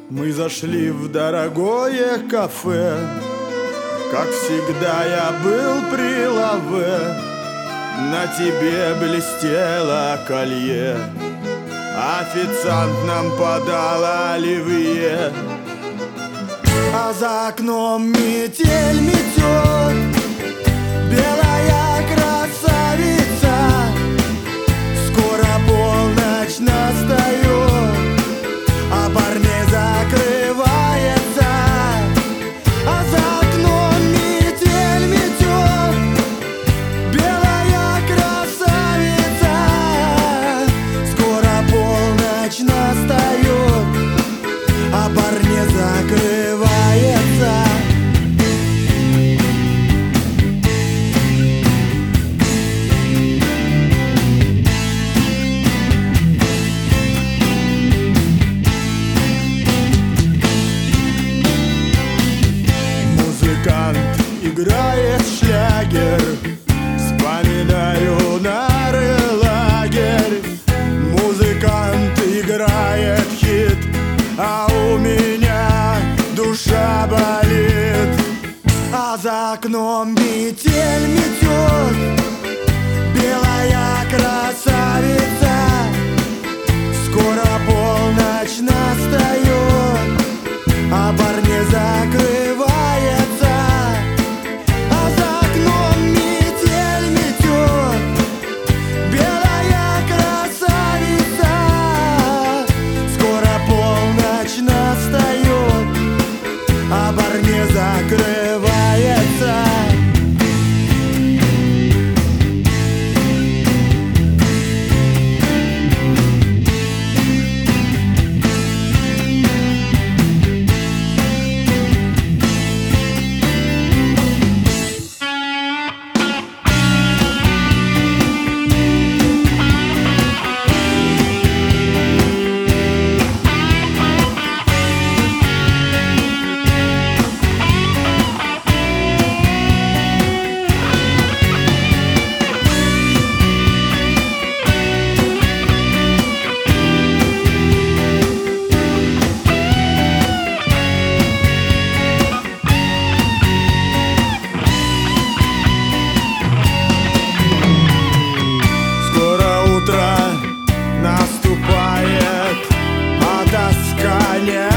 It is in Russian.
Мы зашли в дорогое кафе. Как всегда я был при лаве. На тебе блестело колье. Официант нам подал оливье. А за окном метель метет. Белая красавица. Скоро полночь настает, а парней закрывается. А за окном метель метет. Белая красавица. Скоро полночь настает, а парней закрывается. Играет шлягер, вспоминаю нары лагерь. Музыкант играет хит, а у меня душа болит. А за окном метель метет. Белая красавица. Скоро полночь настает, а парни закрывается. Закрывается. Наступает, а тоска не